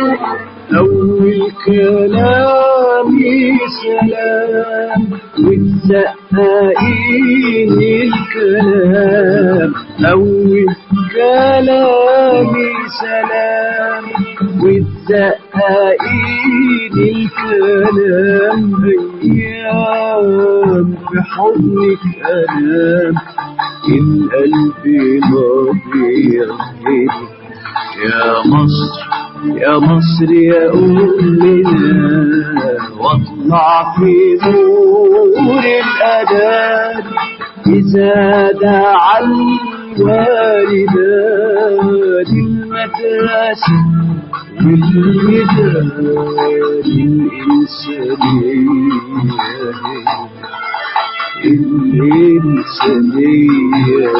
أول كلامي سلام وتزققين الكلام. أول كلامي سلام وتزققين الكلام. أيام في حضنك أنام القلب مضيع. يا مصر يا مصر يا أمنا واطلع في نور الأذان إذا دعا الوالدان المدرسة والميدان الإنسانية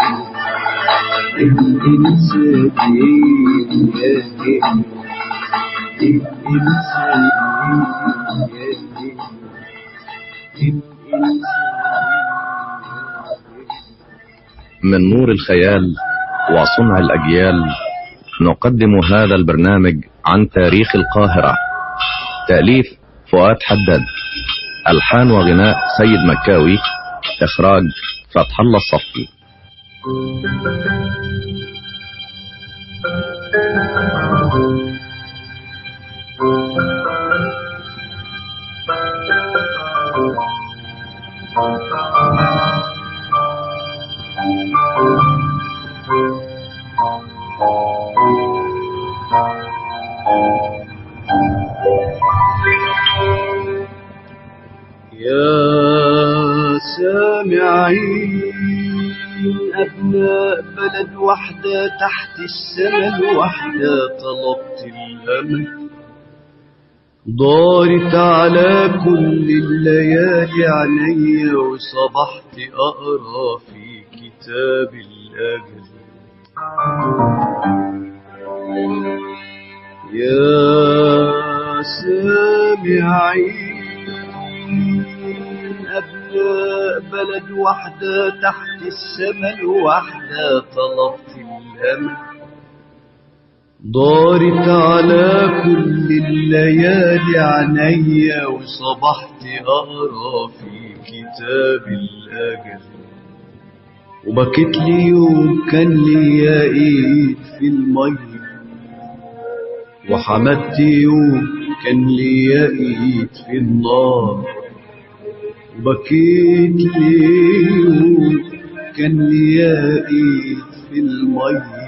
من نور الخيال وصنع الأجيال نقدم هذا البرنامج عن تاريخ القاهرة. تأليف فؤاد حداد، ألحان وغناء سيد مكاوي، إخراج فتح الله الصفي. يا سامعين أبناء بلد وحدة تحت السماء الوحدة طلبت الأمل دارت على كل الليالي عينيا وصبحت أقرأ في كتاب الأجل. يا سامعين أبناء بلد وحدة تحت السماء الوحدة طلبت الأمل دارت على كل الليالي عينيا وصبحت أقرأ في كتاب الأجل. وبكيت لي يوم كان ليا إيد في المية وحمدت يوم كان ليا إيد في النار. وبكيت لي يوم كان ليا إيد في المية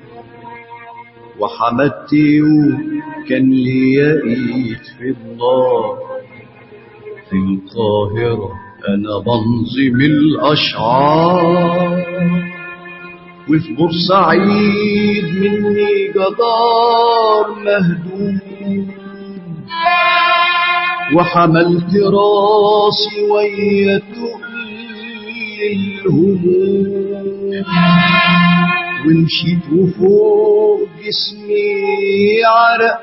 وحمدت يوم كان ليا إيد في النار. في القاهرة أنا بنظم الأشعار وفي بورسعيد مني جدار مهدود وحملت راسي ويا تقل الهموم ومشيت وفوق جسمي عرق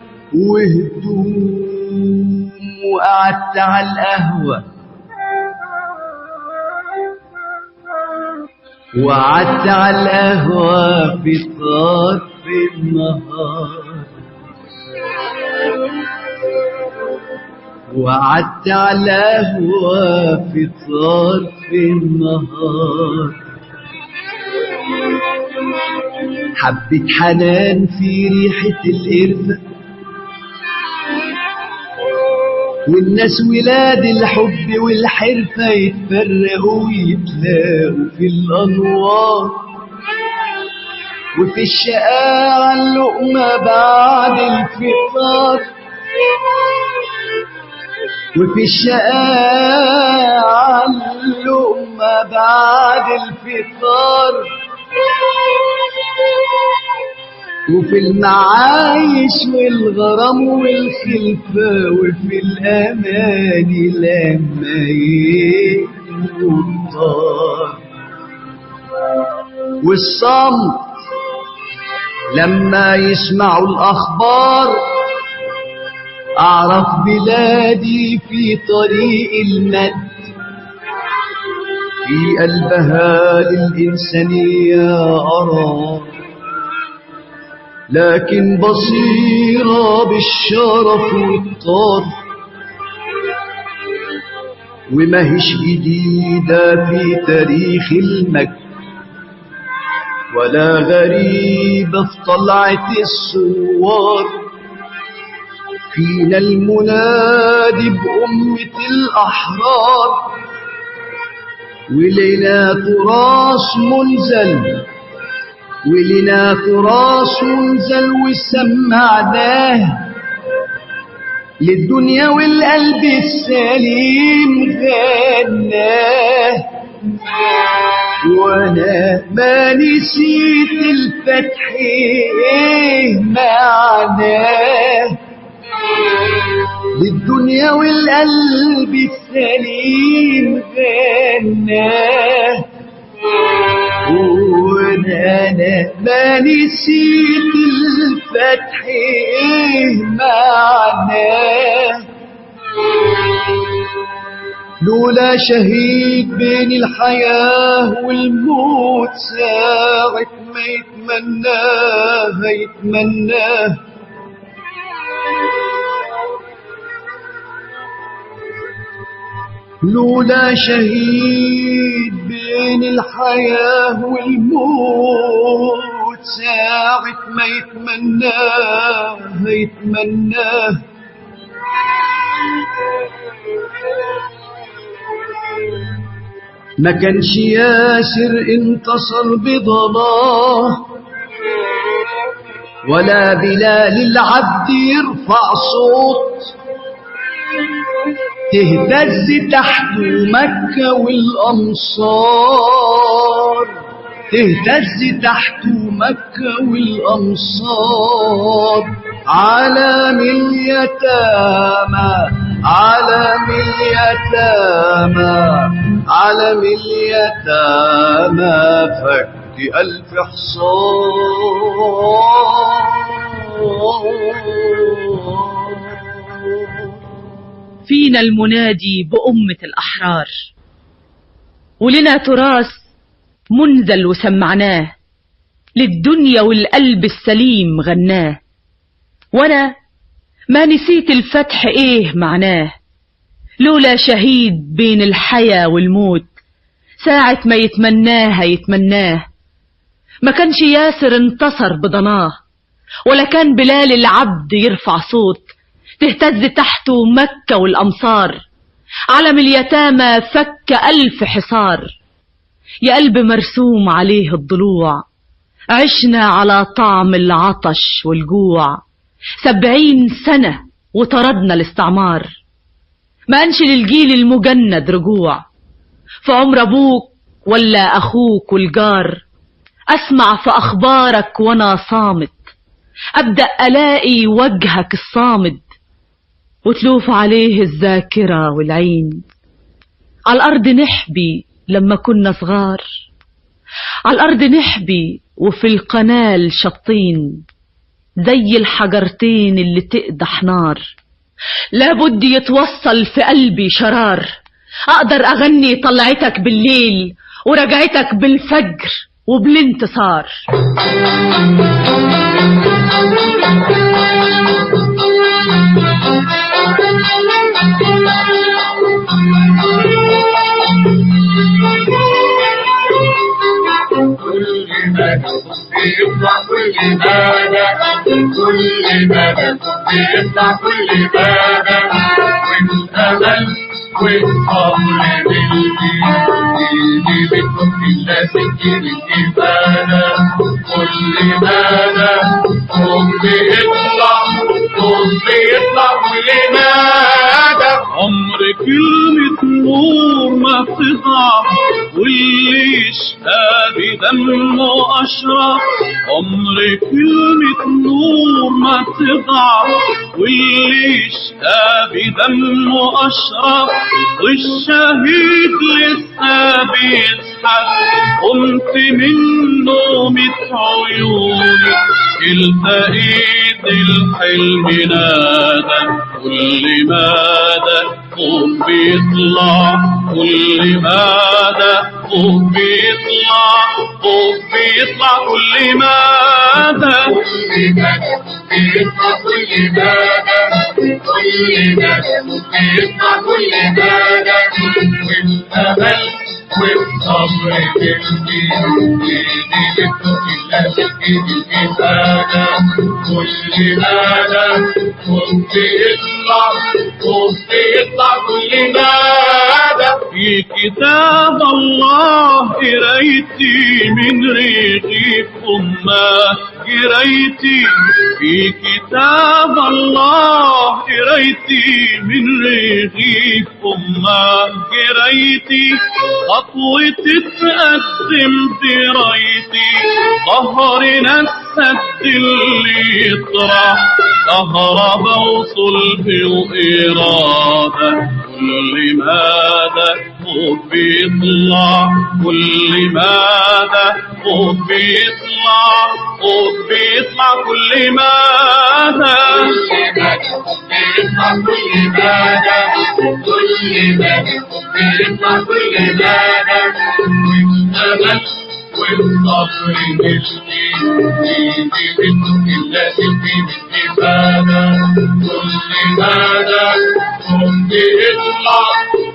وهدوم وقعدت على القهوة وقعدت على القهوة في طرف النهار وقعدت على القهوة في طرف النهار. حبة حنان في ريحة القرفة والناس ولاد الحب والحرفة يتفرقوا ويتلاقوا في الأنوار. وفي الشقاعة اللقمة بعد الفطار وفي الشقاعة اللقمة بعد الفطار وفي المعايش والغرام والخلفة وفي الأماني لما يجوا الطار والصمت لما يسمعوا الأخبار. أعرف بلادي في طريق المد في قلبها للإنسانية أرى لكن بصيرة بالشرف والطار، وماهيش جديدة في تاريخ المجد، ولا غريبة في طلعة الثوار. فينا المنادي بأمة الأحرار، ولنا تراث منزل، ولنا تراث منزل وسمعناه للدنيا والقلب السليم غناه. وانا ما نسيت الفتح ايه معناه، للدنيا والقلب السليم غناه. وانا ما نسيت الفتح ايه معناه، لولا شهيد بين الحياة والموت ساعة ما يتمناه يتمناه. لولا شهيد بين الحياة والموت ساعة ما يتمناه يتمناه. ما كانش ياسر انتصر بضلاه، ولا بلال العبد يرفع صوت تهتز تحت مكة والأمصار، تهتز تحت مكة والأمصار. عالم اليتامى عالم اليتامى عالم اليتامى فك 1000 حصار. فينا المنادي بأمة الأحرار، ولنا تراث منزل وسمعناه للدنيا والقلب السليم غناه. وانا ما نسيت الفتح ايه معناه، لولا شهيد بين الحياة والموت ساعة ما يتمناها يتمناه. ما كانش ياسر انتصر بضناه، ولا كان بلال العبد يرفع صوت تهتز تحته مكة والأمصار. علم اليتامى فك 1000 حصار، يا قلب مرسوم عليه الضلوع، عشنا على طعم العطش والجوع. 70 سنة وطردنا الاستعمار، ما أنش للجيل المجند رجوع. في عمر أبوك ولا أخوك والجار، أسمع في أخبارك وأنا صامت، أبدأ ألاقي وجهك الصامد، وتلوف عليه الذاكرة والعين. على الأرض نحبي لما كنا صغار، على الأرض نحبي وفي القناة شطين، زي الحجرتين اللي تقدح نار. لابد يتوصل في قلبي شرار، أقدر أغني طلعتك بالليل ورجعتك بالفجر وبالانتصار. بيطلع كل مادة كل مادة بيطلع كل مادة، والأمل والصبر بالدين بتحط الناس الدين الإبادة. كل مادة صوت بيطلع كل مادة. عمر كلمة نور ما بتضعف، واللي يشقى بدمه أشرف. عمر كلمة نور ما بتضعف، واللي يشقى بدمه أشرف. والشهيد لسه بيزحف، قمت من نومة عيوني، التقيت الحلم نادى. كل مادة فوق بيطلع، كل مادة فوق بيطلع، فوق بيطلع كل مادة. مدى كل مدى بيطلع كل مدى كل مدى بيطلع كل مدى والأمل والصبر بالدين ايدي بتوك الله تجيب الإفادة كل مدى وبيطلع كل مدى في كتاب الله قريتي من رغيف أمه قريتي في كتاب الله قريتي من رغيف أمه قريتي خطوة تتقدم درايتي ظهرنا السد اللي يطرح كهربا وصلب وإرادة كل مدى فوق بيطلع كل مدى فوق بيطلع فوق بيطلع كل مدى بيطلع كل مدى كل مدى بيطلع كل مدى والأمل والصبر بالدين ايدي بتوك الله تجيب الإفادة كل مدى بيطلع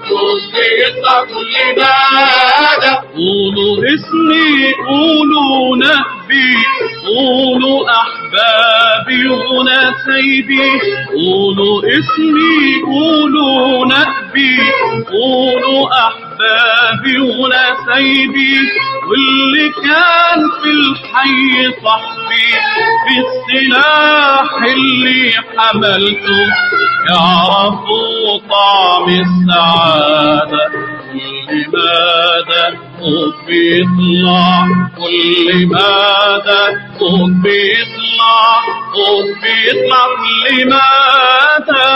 كل مدى قولوا اسمي قولوا نبي قولوا أحبابي ونسيبي قولوا اسمي قولوا نبي قولوا أحبابي ونسيبي واللي كان في الحي صحبي بالسلاح اللي حملته يعرفوا طعم السعادة كل مدى صوت بيطلع كل مدى صوت بيطلع صوت بيطلع كل مدى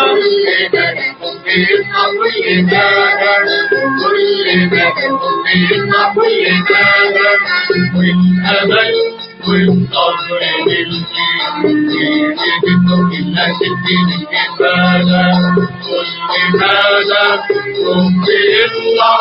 بيطلع كل مدى كل مدى بيطلع كل مدى والأمل والصبر بالدين ايدي بتوك الله تجيب الإفادة كل مدى بيطلع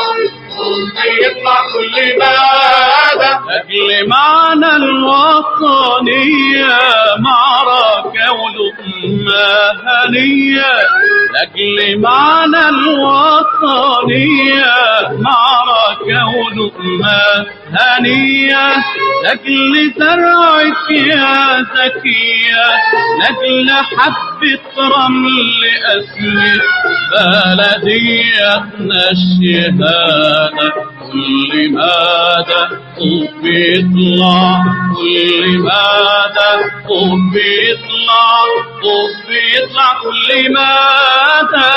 كل مدى أجل معنى الوطنية معركة ولقمة هنية لأجل معنى الوطنية معركة ولقمة هنية لأجل زرعك يا زكية لأجل حبة رمل أسمك بلديتنا الشهادة كل مدى صوت بيطلع كل مدى صوت بيطلع صوت بيطلع كل مدى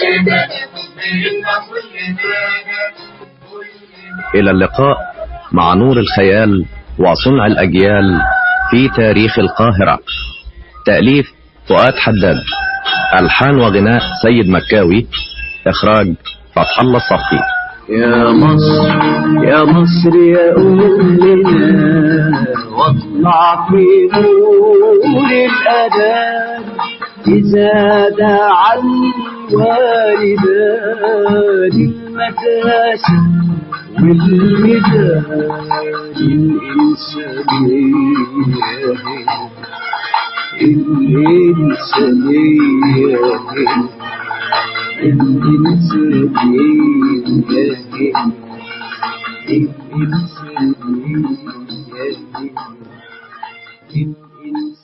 إلى اللقاء مع نور الخيال وصنع الأجيال في تاريخ القاهرة. تأليف فؤاد حداد، ألحان وغناء سيد مكاوي، إخراج فتح الله الصفي. يا مصر يا مصر يا أمنا واطلع في نور الأذان إذا دعا الوالدان المدرسة والميدان الإنسانية الإنسانية